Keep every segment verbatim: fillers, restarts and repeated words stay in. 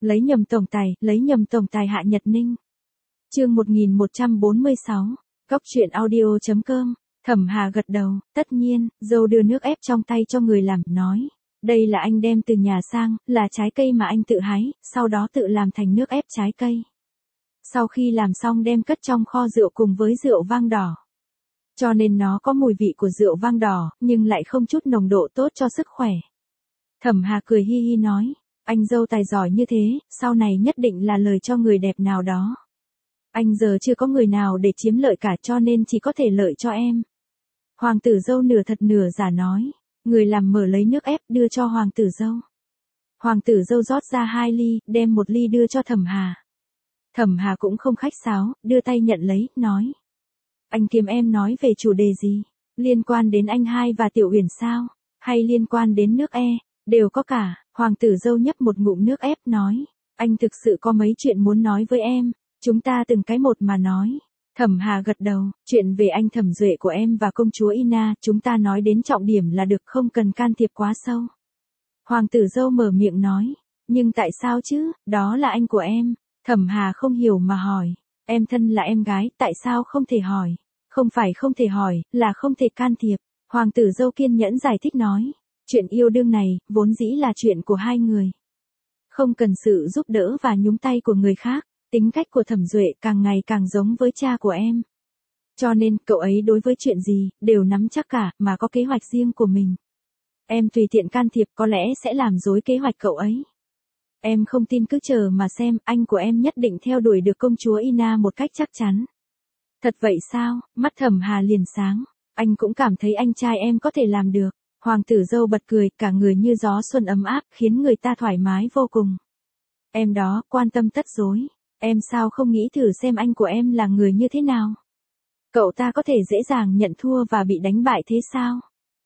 Lấy nhầm tổng tài, lấy nhầm tổng tài Hạ Nhật Ninh. Chương một nghìn một trăm bốn mươi sáu, Góc truyện audio chấm com. Thẩm Hà gật đầu, tất nhiên, dâu đưa nước ép trong tay cho người làm, nói. Đây là anh đem từ nhà sang, là trái cây mà anh tự hái, sau đó tự làm thành nước ép trái cây. Sau khi làm xong đem cất trong kho rượu cùng với rượu vang đỏ. Cho nên nó có mùi vị của rượu vang đỏ, nhưng lại không chút nồng độ tốt cho sức khỏe. Thẩm Hà cười hi hi nói, anh dâu tài giỏi như thế, sau này nhất định là lời cho người đẹp nào đó. Anh giờ chưa có người nào để chiếm lợi cả cho nên chỉ có thể lợi cho em. Hoàng tử dâu nửa thật nửa giả nói, người làm mở lấy nước ép đưa cho hoàng tử dâu. Hoàng tử dâu rót ra hai ly, đem một ly đưa cho Thẩm Hà. Thẩm Hà cũng không khách sáo, đưa tay nhận lấy, nói. Anh kiếm em nói về chủ đề gì? Liên quan đến anh hai và Tiểu Uyển sao? Hay liên quan đến nước e? Đều có cả. Hoàng tử dâu nhấp một ngụm nước ép nói. Anh thực sự có mấy chuyện muốn nói với em. Chúng ta từng cái một mà nói. Thẩm Hà gật đầu. Chuyện về anh Thẩm Duệ của em và công chúa Ina, chúng ta nói đến trọng điểm là được, không cần can thiệp quá sâu. Hoàng tử dâu mở miệng nói. Nhưng tại sao chứ? Đó là anh của em. Thẩm Hà không hiểu mà hỏi. Em thân là em gái, tại sao không thể hỏi? Không phải không thể hỏi, là không thể can thiệp. Hoàng tử dâu kiên nhẫn giải thích nói. Chuyện yêu đương này, vốn dĩ là chuyện của hai người. Không cần sự giúp đỡ và nhúng tay của người khác. Tính cách của Thẩm Duệ càng ngày càng giống với cha của em. Cho nên, cậu ấy đối với chuyện gì, đều nắm chắc cả, mà có kế hoạch riêng của mình. Em tùy tiện can thiệp có lẽ sẽ làm rối kế hoạch cậu ấy. Em không tin cứ chờ mà xem, anh của em nhất định theo đuổi được công chúa Ina một cách chắc chắn. Thật vậy sao? Mắt Thẩm Hà liền sáng. Anh cũng cảm thấy anh trai em có thể làm được. Hoàng tử dâu bật cười, cả người như gió xuân ấm áp, khiến người ta thoải mái vô cùng. Em đó, quan tâm tất rối. Em sao không nghĩ thử xem anh của em là người như thế nào? Cậu ta có thể dễ dàng nhận thua và bị đánh bại thế sao?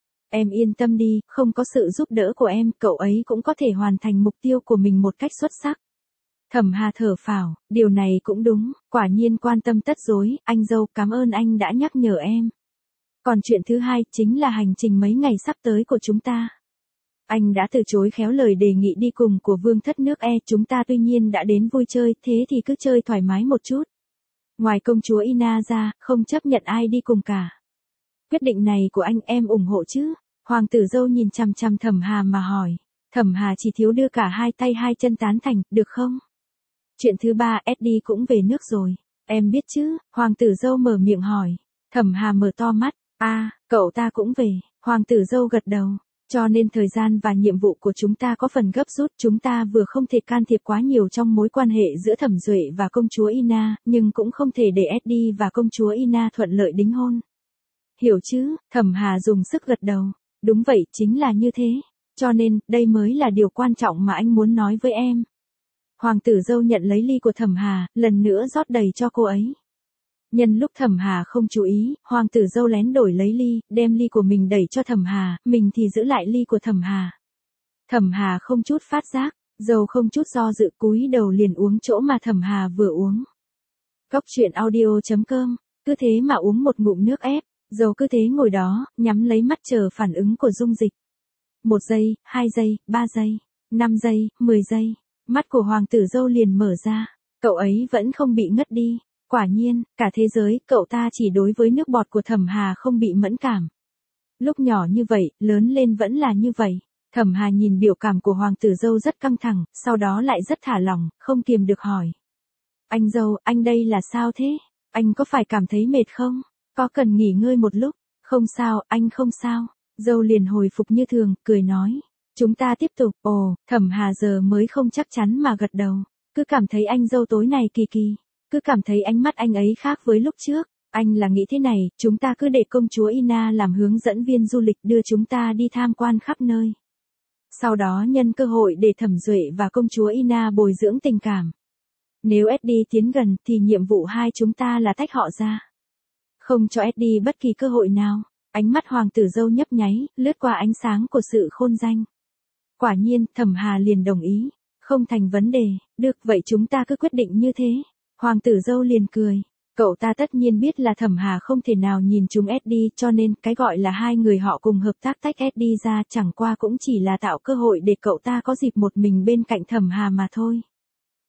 Em yên tâm đi, không có sự giúp đỡ của em, cậu ấy cũng có thể hoàn thành mục tiêu của mình một cách xuất sắc. Thẩm Hà thở phào, điều này cũng đúng, quả nhiên quan tâm tất rối, anh dâu, cảm ơn anh đã nhắc nhở em. Còn chuyện thứ hai, chính là hành trình mấy ngày sắp tới của chúng ta. Anh đã từ chối khéo lời đề nghị đi cùng của vương thất nước e, chúng ta tuy nhiên đã đến vui chơi, thế thì cứ chơi thoải mái một chút. Ngoài công chúa Ina ra, không chấp nhận ai đi cùng cả. Quyết định này của anh em ủng hộ chứ? Hoàng tử dâu nhìn chằm chằm Thẩm Hà mà hỏi. Thẩm Hà chỉ thiếu đưa cả hai tay hai chân tán thành, được không? Chuyện thứ ba, Eddie cũng về nước rồi. Em biết chứ? Hoàng tử dâu mở miệng hỏi. Thẩm Hà mở to mắt. a à, cậu ta cũng về. Hoàng tử dâu gật đầu. Cho nên thời gian và nhiệm vụ của chúng ta có phần gấp rút, chúng ta vừa không thể can thiệp quá nhiều trong mối quan hệ giữa Thẩm Duệ và công chúa Ina, nhưng cũng không thể để Eddie và công chúa Ina thuận lợi đính hôn. Hiểu chứ? Thẩm Hà dùng sức gật đầu. Đúng vậy, chính là như thế. Cho nên, đây mới là điều quan trọng mà anh muốn nói với em. Hoàng tử dâu nhận lấy ly của Thẩm Hà, lần nữa rót đầy cho cô ấy. Nhân lúc Thẩm Hà không chú ý, hoàng tử dâu lén đổi lấy ly, đem ly của mình đẩy cho Thẩm Hà, mình thì giữ lại ly của Thẩm Hà. Thẩm Hà không chút phát giác, dâu không chút do dự cúi đầu liền uống chỗ mà Thẩm Hà vừa uống. Góc truyện audio chấm com, cứ thế mà uống một ngụm nước ép, dâu cứ thế ngồi đó, nhắm lấy mắt chờ phản ứng của dung dịch. Một giây, hai giây, ba giây, năm giây, mười giây, mắt của hoàng tử dâu liền mở ra, cậu ấy vẫn không bị ngất đi. Quả nhiên, cả thế giới, cậu ta chỉ đối với nước bọt của Thẩm Hà không bị mẫn cảm. Lúc nhỏ như vậy, lớn lên vẫn là như vậy. Thẩm Hà nhìn biểu cảm của hoàng tử dâu rất căng thẳng, sau đó lại rất thả lỏng, không kiềm được hỏi. Anh dâu, anh đây là sao thế? Anh có phải cảm thấy mệt không? Có cần nghỉ ngơi một lúc? Không sao, anh không sao. Dâu liền hồi phục như thường, cười nói. Chúng ta tiếp tục. Ồ, Thẩm Hà giờ mới không chắc chắn mà gật đầu. Cứ cảm thấy anh dâu tối này kỳ kỳ. Cứ cảm thấy ánh mắt anh ấy khác với lúc trước. Anh là nghĩ thế này, chúng ta cứ để công chúa Ina làm hướng dẫn viên du lịch đưa chúng ta đi tham quan khắp nơi. Sau đó nhân cơ hội để Thẩm Duệ và công chúa Ina bồi dưỡng tình cảm. Nếu Eddie tiến gần thì nhiệm vụ hai chúng ta là tách họ ra. Không cho Eddie bất kỳ cơ hội nào. Ánh mắt hoàng tử dâu nhấp nháy, lướt qua ánh sáng của sự khôn danh. Quả nhiên, Thẩm Hà liền đồng ý. Không thành vấn đề, được vậy chúng ta cứ quyết định như thế. Hoàng tử dâu liền cười. Cậu ta tất nhiên biết là Thẩm Hà không thể nào nhìn chúng Eddie, cho nên cái gọi là hai người họ cùng hợp tác tách Eddie ra chẳng qua cũng chỉ là tạo cơ hội để cậu ta có dịp một mình bên cạnh Thẩm Hà mà thôi.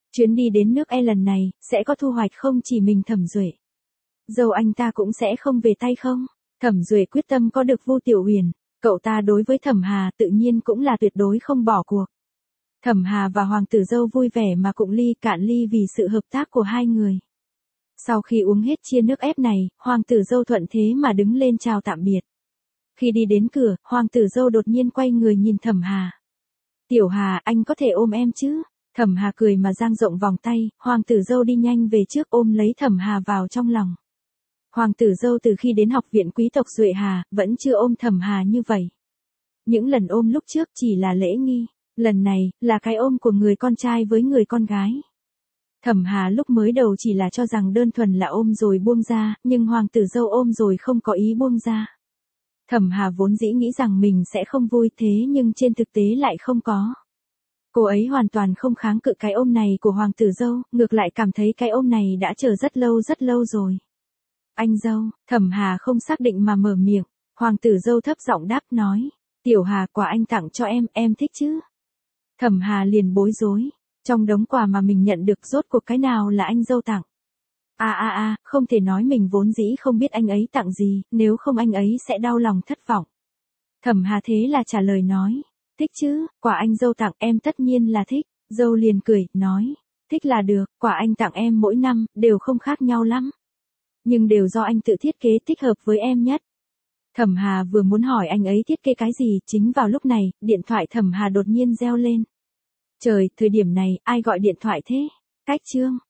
Chuyến đi đến nước E lần này, sẽ có thu hoạch không chỉ mình Thẩm Duệ. Dâu anh ta cũng sẽ không về tay không? Thẩm Duệ quyết tâm có được Vu Tiểu Huyền, cậu ta đối với Thẩm Hà tự nhiên cũng là tuyệt đối không bỏ cuộc. Thẩm Hà và Hoàng tử dâu vui vẻ mà cụng ly cạn ly vì sự hợp tác của hai người. Sau khi uống hết chia nước ép này, Hoàng tử dâu thuận thế mà đứng lên chào tạm biệt. Khi đi đến cửa, Hoàng tử dâu đột nhiên quay người nhìn Thẩm Hà. Tiểu Hà, anh có thể ôm em chứ? Thẩm Hà cười mà dang rộng vòng tay, Hoàng tử dâu đi nhanh về trước ôm lấy Thẩm Hà vào trong lòng. Hoàng tử dâu từ khi đến học viện quý tộc Duệ Hà, vẫn chưa ôm Thẩm Hà như vậy. Những lần ôm lúc trước chỉ là lễ nghi, lần này, là cái ôm của người con trai với người con gái. Thẩm Hà lúc mới đầu chỉ là cho rằng đơn thuần là ôm rồi buông ra, nhưng Hoàng tử dâu ôm rồi không có ý buông ra. Thẩm Hà vốn dĩ nghĩ rằng mình sẽ không vui thế nhưng trên thực tế lại không có. Cô ấy hoàn toàn không kháng cự cái ôm này của Hoàng tử dâu, ngược lại cảm thấy cái ôm này đã chờ rất lâu rất lâu rồi. Anh dâu, Thẩm Hà không xác định mà mở miệng, Hoàng tử dâu thấp giọng đáp nói, Tiểu Hà, quà anh tặng cho em, em thích chứ? Thẩm Hà liền bối rối, trong đống quà mà mình nhận được rốt cuộc cái nào là anh dâu tặng. À à à, không thể nói mình vốn dĩ không biết anh ấy tặng gì, nếu không anh ấy sẽ đau lòng thất vọng. Thẩm Hà thế là trả lời nói, thích chứ, quà anh dâu tặng em tất nhiên là thích. Dâu liền cười, nói, thích là được, quà anh tặng em mỗi năm, đều không khác nhau lắm. Nhưng đều do anh tự thiết kế thích hợp với em nhất. Thẩm Hà vừa muốn hỏi anh ấy thiết kế cái gì, chính vào lúc này, điện thoại Thẩm Hà đột nhiên reo lên. Trời, thời điểm này, ai gọi điện thoại thế? Cách Trương.